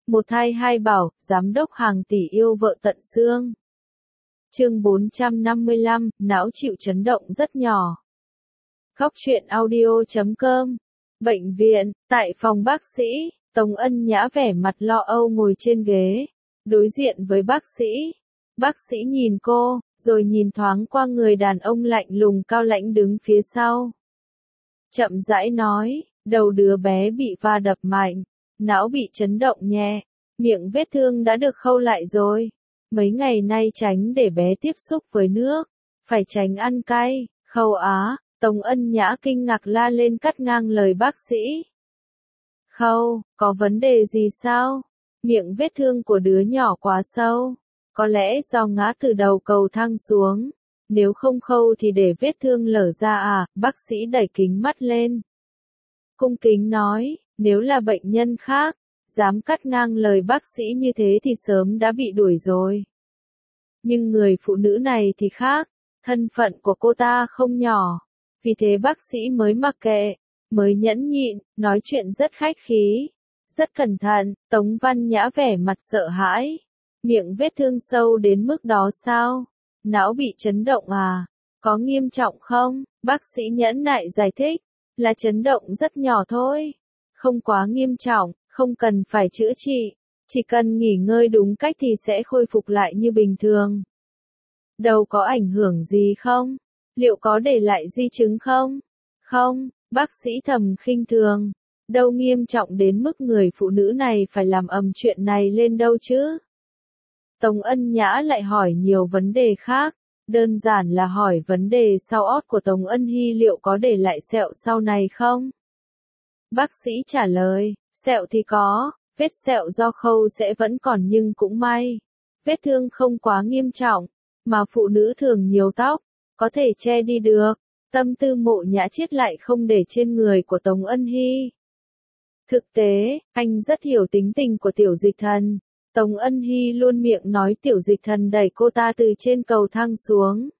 Một thai hai bảo, giám đốc hàng tỷ yêu vợ tận xương. Chương 455, não chịu chấn động rất nhỏ. Góc truyện audio.com. Bệnh viện, tại phòng bác sĩ, Tống Ân Nhã vẻ mặt lo âu ngồi trên ghế, đối diện với bác sĩ. Bác sĩ nhìn cô, rồi nhìn thoáng qua người đàn ông lạnh lùng cao lãnh đứng phía sau. Chậm rãi nói, đầu đứa bé bị va đập mạnh, não bị chấn động nhẹ, miệng vết thương đã được khâu lại rồi. Mấy ngày nay tránh để bé tiếp xúc với nước, phải tránh ăn cay, khâu á. Tống Ân Nhã kinh ngạc la lên cắt ngang lời bác sĩ. Khâu, có vấn đề gì sao? Miệng vết thương của đứa nhỏ quá sâu, có lẽ do ngã từ đầu cầu thang xuống. Nếu không khâu thì để vết thương lở ra à? Bác sĩ đẩy kính mắt lên. Cung kính nói, nếu là bệnh nhân khác, dám cắt ngang lời bác sĩ như thế thì sớm đã bị đuổi rồi. Nhưng người phụ nữ này thì khác, thân phận của cô ta không nhỏ. Vì thế bác sĩ mới mặc kệ, mới nhẫn nhịn, nói chuyện rất khách khí, rất cẩn thận. Tống Văn Nhã vẻ mặt sợ hãi. Miệng vết thương sâu đến mức đó sao? Não bị chấn động à? Có nghiêm trọng không? Bác sĩ nhẫn nại giải thích, là chấn động rất nhỏ thôi. Không quá nghiêm trọng, không cần phải chữa trị. Chỉ cần nghỉ ngơi đúng cách thì sẽ khôi phục lại như bình thường. Đầu có ảnh hưởng gì không? Liệu có để lại di chứng không? Không, bác sĩ thầm khinh thường. Đâu nghiêm trọng đến mức người phụ nữ này phải làm ầm chuyện này lên đâu chứ? Tống Ân Nhã lại hỏi nhiều vấn đề khác. Đơn giản là hỏi vấn đề sau ót của Tống Ân Hy liệu có để lại sẹo sau này không? Bác sĩ trả lời, sẹo thì có, vết sẹo do khâu sẽ vẫn còn nhưng cũng may. Vết thương không quá nghiêm trọng, mà phụ nữ thường nhiều tóc, có thể che đi được. Tâm tư Mộ Nhã Chiết lại không để trên người của Tống Ân Hy. Thực tế, anh rất hiểu tính tình của Tiểu Dịch Thần. Tống Ân Hy luôn miệng nói Tiểu Dịch Thần đẩy cô ta từ trên cầu thang xuống.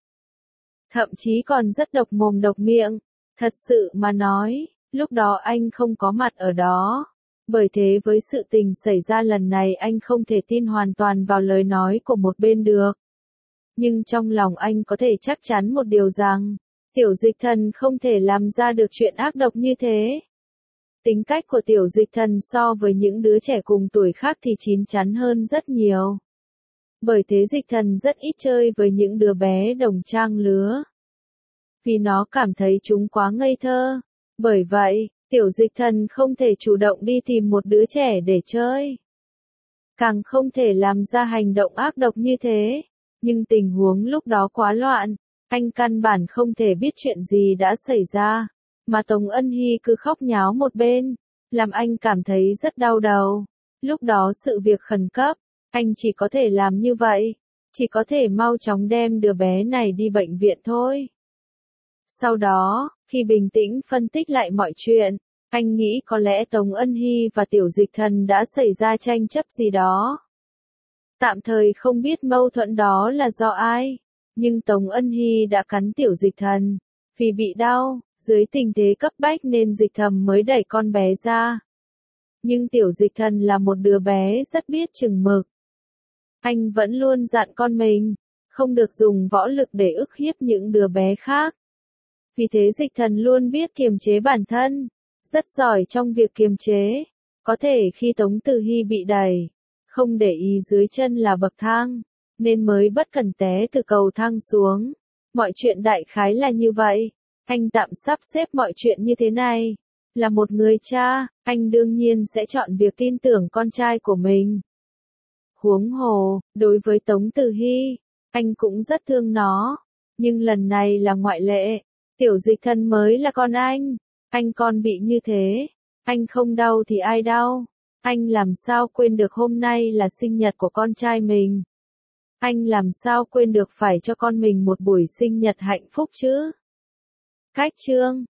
Thậm chí còn rất độc mồm độc miệng. Thật sự mà nói, lúc đó anh không có mặt ở đó. Bởi thế với sự tình xảy ra lần này anh không thể tin hoàn toàn vào lời nói của một bên được. Nhưng trong lòng anh có thể chắc chắn một điều rằng, Tiểu Dịch Thần không thể làm ra được chuyện ác độc như thế. Tính cách của Tiểu Dịch Thần so với những đứa trẻ cùng tuổi khác thì chín chắn hơn rất nhiều. Bởi thế Dịch Thần rất ít chơi với những đứa bé đồng trang lứa. Vì nó cảm thấy chúng quá ngây thơ. Bởi vậy, Tiểu Dịch Thần không thể chủ động đi tìm một đứa trẻ để chơi. Càng không thể làm ra hành động ác độc như thế. Nhưng tình huống lúc đó quá loạn, anh căn bản không thể biết chuyện gì đã xảy ra, mà Tống Ân Hy cứ khóc nháo một bên, làm anh cảm thấy rất đau đầu. Lúc đó sự việc khẩn cấp, anh chỉ có thể làm như vậy, chỉ có thể mau chóng đem đứa bé này đi bệnh viện thôi. Sau đó, khi bình tĩnh phân tích lại mọi chuyện, anh nghĩ có lẽ Tống Ân Hy và Tiểu Dịch Thần đã xảy ra tranh chấp gì đó. Tạm thời không biết mâu thuẫn đó là do ai, nhưng Tống Ân Hy đã cắn Tiểu Dịch Thần. Vì bị đau, dưới tình thế cấp bách nên Dịch Thầm mới đẩy con bé ra. Nhưng Tiểu Dịch Thần là một đứa bé rất biết chừng mực. Anh vẫn luôn dặn con mình, không được dùng võ lực để ức hiếp những đứa bé khác. Vì thế Dịch Thần luôn biết kiềm chế bản thân, rất giỏi trong việc kiềm chế. Có thể khi Tống Từ Hy bị đẩy, không để ý dưới chân là bậc thang, nên mới bất cẩn té từ cầu thang xuống. Mọi chuyện đại khái là như vậy. Anh tạm sắp xếp mọi chuyện như thế này. Là một người cha, anh đương nhiên sẽ chọn việc tin tưởng con trai của mình. Huống hồ, đối với Tống Từ Hy, anh cũng rất thương nó. Nhưng lần này là ngoại lệ. Tiểu Dịch Thần mới là con anh còn bị như thế. Anh không đau thì ai đau? Anh làm sao quên được hôm nay là sinh nhật của con trai mình? Anh làm sao quên được phải cho con mình một buổi sinh nhật hạnh phúc chứ? Cách chương